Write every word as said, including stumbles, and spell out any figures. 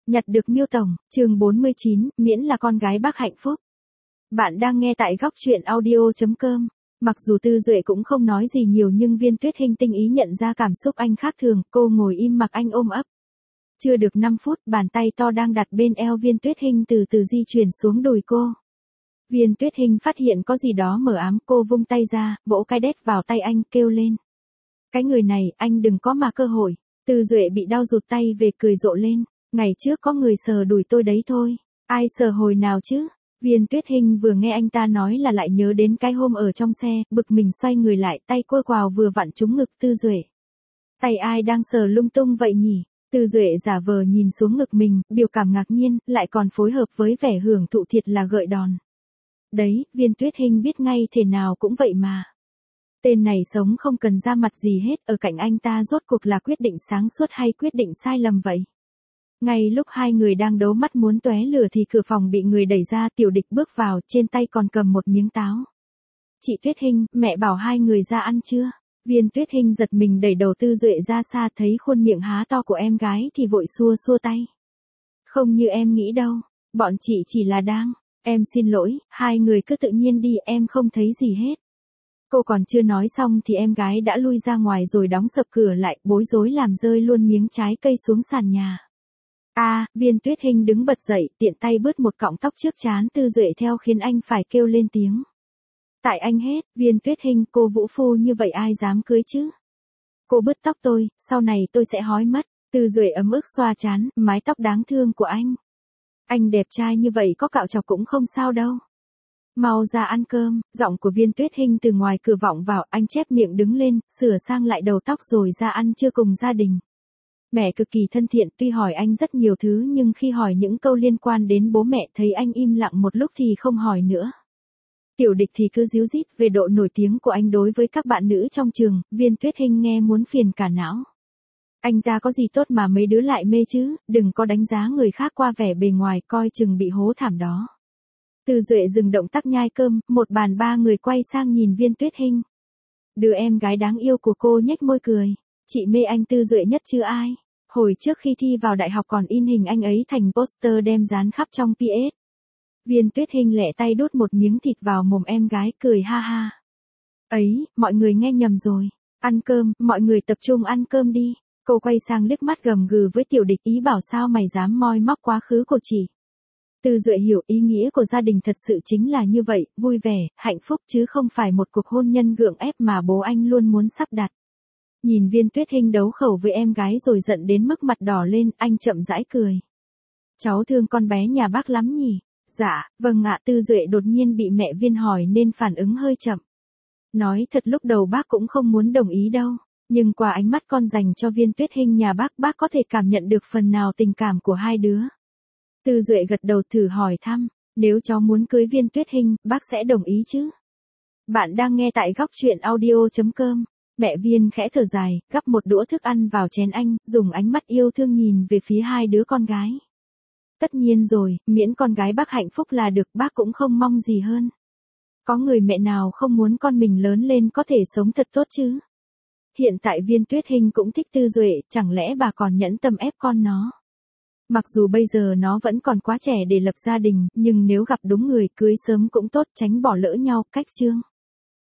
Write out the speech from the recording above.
Nhặt được Miêu Tổng, chương bốn mươi chín, miễn là con gái bác hạnh phúc. Bạn đang nghe tại góc truyện audio chấm com. Mặc dù Tư Duệ cũng không nói gì nhiều nhưng Viên Tuyết Hinh tinh ý nhận ra cảm xúc anh khác thường, cô ngồi im mặc anh ôm ấp. Chưa được năm phút, bàn tay to đang đặt bên eo Viên Tuyết Hinh từ từ di chuyển xuống đùi cô. Viên Tuyết Hinh phát hiện có gì đó mờ ám, cô vung tay ra, vỗ cái đét vào tay anh, kêu lên. Cái người này, anh đừng có mà cơ hội. Tư Duệ bị đau rụt tay về cười rộ lên. Ngày trước có người sờ đùi tôi đấy thôi. Ai sờ hồi nào chứ? Viên Tuyết Hinh vừa nghe anh ta nói là lại nhớ đến cái hôm ở trong xe, bực mình xoay người lại, tay cô quào vừa vặn trúng ngực Tư Duệ. Tay ai đang sờ lung tung vậy nhỉ? Tư Duệ giả vờ nhìn xuống ngực mình, biểu cảm ngạc nhiên, lại còn phối hợp với vẻ hưởng thụ thiệt là gợi đòn. Đấy, Viên Tuyết Hinh biết ngay thế nào cũng vậy mà. Tên này sống không cần ra mặt gì hết, ở cạnh anh ta rốt cuộc là quyết định sáng suốt hay quyết định sai lầm vậy? Ngay lúc hai người đang đấu mắt muốn tóe lửa thì cửa phòng bị người đẩy ra, Tiểu Địch bước vào, trên tay còn cầm một miếng táo. Chị Tuyết Hinh, mẹ bảo hai người ra ăn chưa? Viên Tuyết Hinh giật mình đẩy đầu Tư Duệ ra xa, thấy khuôn miệng há to của em gái thì vội xua xua tay. Không như em nghĩ đâu, bọn chị chỉ là đang, em xin lỗi, hai người cứ tự nhiên đi, em không thấy gì hết. Cô còn chưa nói xong thì em gái đã lui ra ngoài rồi đóng sập cửa lại, bối rối làm rơi luôn miếng trái cây xuống sàn nhà. A, à, Viên Tuyết Hinh đứng bật dậy, tiện tay bứt một cọng tóc trước trán Tư Duệ theo khiến anh phải kêu lên tiếng. Tại anh hết, Viên Tuyết Hinh, cô vũ phu như vậy ai dám cưới chứ? Cô bứt tóc tôi, sau này tôi sẽ hói mất. Tư Duệ ấm ức xoa trán, mái tóc đáng thương của anh. Anh đẹp trai như vậy có cạo chọc cũng không sao đâu. Mau ra ăn cơm, giọng của Viên Tuyết Hinh từ ngoài cửa vọng vào, anh chép miệng đứng lên, sửa sang lại đầu tóc rồi ra ăn trưa cùng gia đình. Mẹ cực kỳ thân thiện, tuy hỏi anh rất nhiều thứ nhưng khi hỏi những câu liên quan đến bố mẹ thấy anh im lặng một lúc thì không hỏi nữa. Tiểu Địch thì cứ díu dít về độ nổi tiếng của anh đối với các bạn nữ trong trường, Viên Tuyết Hinh nghe muốn phiền cả não. Anh ta có gì tốt mà mấy đứa lại mê chứ, đừng có đánh giá người khác qua vẻ bề ngoài, coi chừng bị hố thảm đó. Tư Duệ dừng động tác nhai cơm, một bàn ba người quay sang nhìn Viên Tuyết Hinh. Đứa em gái đáng yêu của cô nhếch môi cười. Chị mê anh Tư Duệ nhất chứ ai. Hồi trước khi thi vào đại học còn in hình anh ấy thành poster đem dán khắp trong pê ét. Viên Tuyết Hinh lẹ tay đút một miếng thịt vào mồm em gái, cười ha ha. Ấy, mọi người nghe nhầm rồi. Ăn cơm, mọi người tập trung ăn cơm đi. Cô quay sang liếc mắt gầm gừ với Tiểu Địch, ý bảo sao mày dám moi móc quá khứ của chị. Tư Duệ hiểu ý nghĩa của gia đình thật sự chính là như vậy, vui vẻ, hạnh phúc chứ không phải một cuộc hôn nhân gượng ép mà bố anh luôn muốn sắp đặt. Nhìn Viên Tuyết Hinh đấu khẩu với em gái rồi giận đến mức mặt đỏ lên, anh chậm rãi cười. Cháu thương con bé nhà bác lắm nhỉ? Dạ, vâng ạ. Tư Duệ đột nhiên bị mẹ Viên hỏi nên phản ứng hơi chậm. Nói thật lúc đầu bác cũng không muốn đồng ý đâu, nhưng qua ánh mắt con dành cho Viên Tuyết Hinh nhà bác, bác có thể cảm nhận được phần nào tình cảm của hai đứa. Tư Duệ gật đầu thử hỏi thăm, nếu cháu muốn cưới Viên Tuyết Hinh, bác sẽ đồng ý chứ? Bạn đang nghe tại góc truyện audio chấm com. Mẹ Viên khẽ thở dài, gắp một đũa thức ăn vào chén anh, dùng ánh mắt yêu thương nhìn về phía hai đứa con gái. Tất nhiên rồi, miễn con gái bác hạnh phúc là được, bác cũng không mong gì hơn. Có người mẹ nào không muốn con mình lớn lên có thể sống thật tốt chứ? Hiện tại Viên Tuyết Hinh cũng thích Tư Duệ, chẳng lẽ bà còn nhẫn tâm ép con nó? Mặc dù bây giờ nó vẫn còn quá trẻ để lập gia đình, nhưng nếu gặp đúng người cưới sớm cũng tốt, tránh bỏ lỡ nhau, cách chương.